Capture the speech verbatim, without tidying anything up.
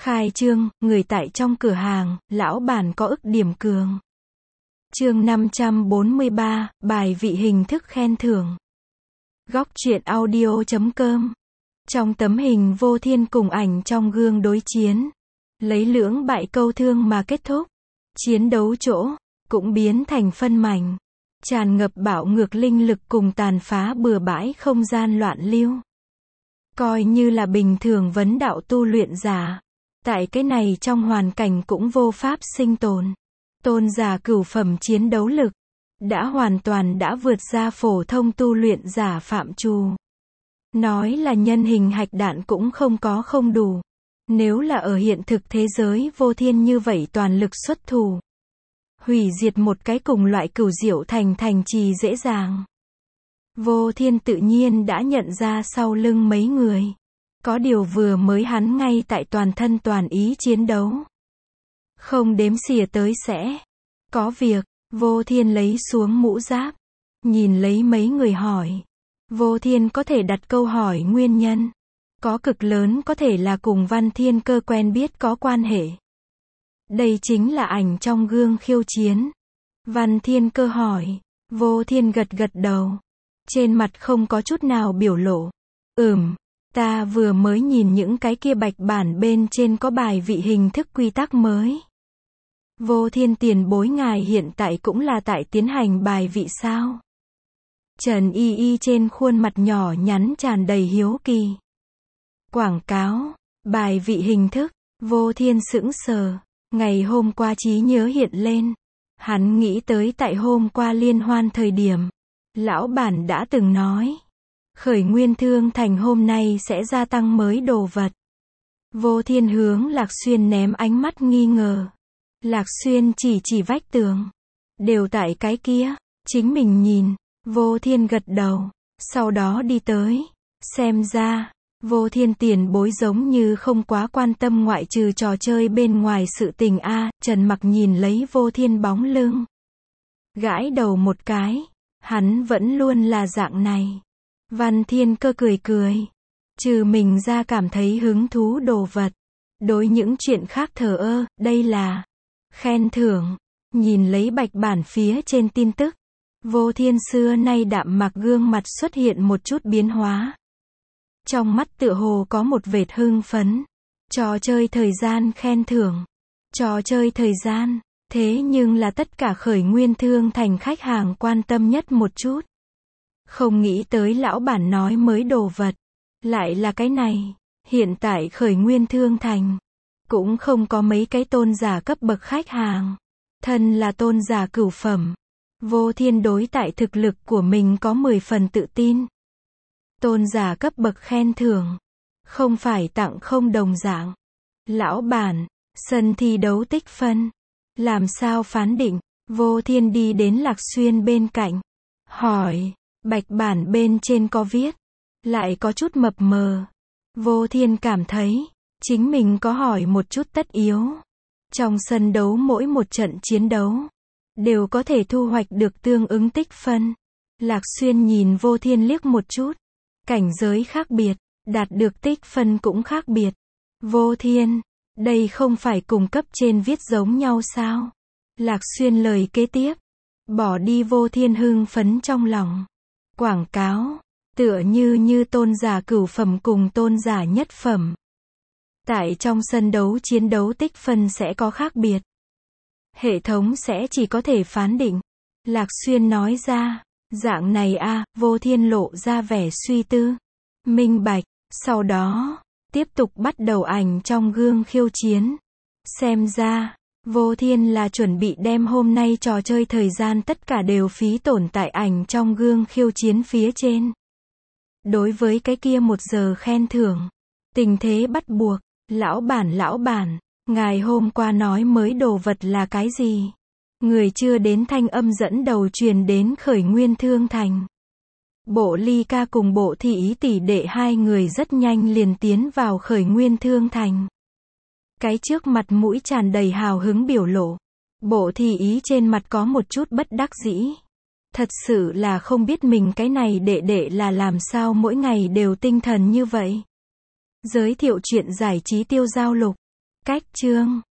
Khai trương, người tại trong cửa hàng, lão bản có ức điểm cường. Chương năm trăm bốn mươi ba, bài vị hình thức khen thưởng. Góc truyện audio chấm com. Trong tấm hình Vô Thiên cùng ảnh trong gương đối chiến, lấy lưỡng bại câu thương mà kết thúc. Chiến đấu chỗ, cũng biến thành phân mảnh, tràn ngập bạo ngược linh lực cùng tàn phá bừa bãi không gian loạn lưu. Coi như là bình thường vấn đạo tu luyện giả, tại cái này trong hoàn cảnh cũng vô pháp sinh tồn. Tôn giả cửu phẩm chiến đấu lực, đã hoàn toàn đã vượt ra phổ thông tu luyện giả phạm trù. Nói là nhân hình hạch đạn cũng không có không đủ. Nếu là ở hiện thực thế giới Vô Thiên như vậy toàn lực xuất thủ, hủy diệt một cái cùng loại cửu diệu thành thành trì dễ dàng. Vô Thiên tự nhiên đã nhận ra sau lưng mấy người. Có điều vừa mới hắn ngay tại toàn thân toàn ý chiến đấu. Không đếm xỉa tới sẽ có việc. Vô Thiên lấy xuống mũ giáp, nhìn lấy mấy người hỏi. Vô Thiên có thể đặt câu hỏi nguyên nhân. Có cực lớn có thể là cùng Văn Thiên Cơ quen biết có quan hệ. Đây chính là ảnh trong gương khiêu chiến. Văn Thiên Cơ hỏi. Vô Thiên gật gật đầu. Trên mặt không có chút nào biểu lộ. Ừm, ta vừa mới nhìn những cái kia bạch bản bên trên có bài vị hình thức quy tắc mới. Vô Thiên tiền bối ngài hiện tại cũng là tại tiến hành bài vị sao? Trần Y Y trên khuôn mặt nhỏ nhắn tràn đầy hiếu kỳ. Quảng cáo, bài vị hình thức, Vô Thiên sững sờ, ngày hôm qua trí nhớ hiện lên. Hắn nghĩ tới tại hôm qua liên hoan thời điểm, lão bản đã từng nói, Khởi Nguyên Thương Thành hôm nay sẽ gia tăng mới đồ vật. Vô Thiên hướng Lạc Xuyên ném ánh mắt nghi ngờ. Lạc Xuyên chỉ chỉ vách tường. Đều tại cái kia, chính mình nhìn. Vô Thiên gật đầu, sau đó đi tới. Xem ra, Vô Thiên tiền bối giống như không quá quan tâm ngoại trừ trò chơi bên ngoài sự tình a. Trần Mặc nhìn lấy Vô Thiên bóng lưng, gãi đầu một cái. Hắn vẫn luôn là dạng này. Văn Thiên Cơ cười cười. Trừ mình ra cảm thấy hứng thú đồ vật, đối những chuyện khác thờ ơ. Đây là khen thưởng. Nhìn lấy bạch bản phía trên tin tức, Vô Thiên xưa nay đạm mạc gương mặt xuất hiện một chút biến hóa. Trong mắt tựa hồ có một vệt hưng phấn. Trò chơi thời gian khen thưởng. Trò chơi thời gian, thế nhưng là tất cả Khởi Nguyên Thương Thành khách hàng quan tâm nhất một chút. Không nghĩ tới lão bản nói mới đồ vật, lại là cái này. Hiện tại Khởi Nguyên Thương Thành cũng không có mấy cái tôn giả cấp bậc khách hàng. Thân là tôn giả cửu phẩm, Vô Thiên đối tại thực lực của mình có mười phần tự tin. Tôn giả cấp bậc khen thưởng, không phải tặng không đồng dạng. Lão bản, sân thi đấu tích phân, làm sao phán định? Vô Thiên đi đến Lạc Xuyên bên cạnh, hỏi, bạch bản bên trên có viết, lại có chút mập mờ. Vô Thiên cảm thấy, chính mình có hỏi một chút tất yếu. Trong sân đấu mỗi một trận chiến đấu, đều có thể thu hoạch được tương ứng tích phân. Lạc Xuyên nhìn Vô Thiên liếc một chút. Cảnh giới khác biệt, đạt được tích phân cũng khác biệt. Vô Thiên, đây không phải cùng cấp trên viết giống nhau sao? Lạc Xuyên lời kế tiếp, bỏ đi Vô Thiên hưng phấn trong lòng. Quảng cáo, tựa như như tôn giả cửu phẩm cùng tôn giả nhất phẩm. Tại trong sân đấu chiến đấu tích phân sẽ có khác biệt. Hệ thống sẽ chỉ có thể phán định. Lạc Xuyên nói ra, dạng này a. Vô Thiên lộ ra vẻ suy tư. Minh bạch, sau đó, tiếp tục bắt đầu ảnh trong gương khiêu chiến. Xem ra, Vô Thiên là chuẩn bị đem hôm nay trò chơi thời gian tất cả đều phí tổn tại ảnh trong gương khiêu chiến phía trên. Đối với cái kia một giờ khen thưởng, tình thế bắt buộc. Lão bản lão bản, ngài hôm qua nói mới đồ vật là cái gì? Người chưa đến thanh âm dẫn đầu truyền đến Khởi Nguyên Thương Thành. Bộ Ly Ca cùng Bộ Thị Ý tỷ đệ hai người rất nhanh liền tiến vào Khởi Nguyên Thương Thành. Cái trước mặt mũi tràn đầy hào hứng biểu lộ. Bộ Thị Ý trên mặt có một chút bất đắc dĩ. Thật sự là không biết mình cái này đệ đệ là làm sao mỗi ngày đều tinh thần như vậy. Giới thiệu chuyện giải trí tiêu giao lục. Cách chương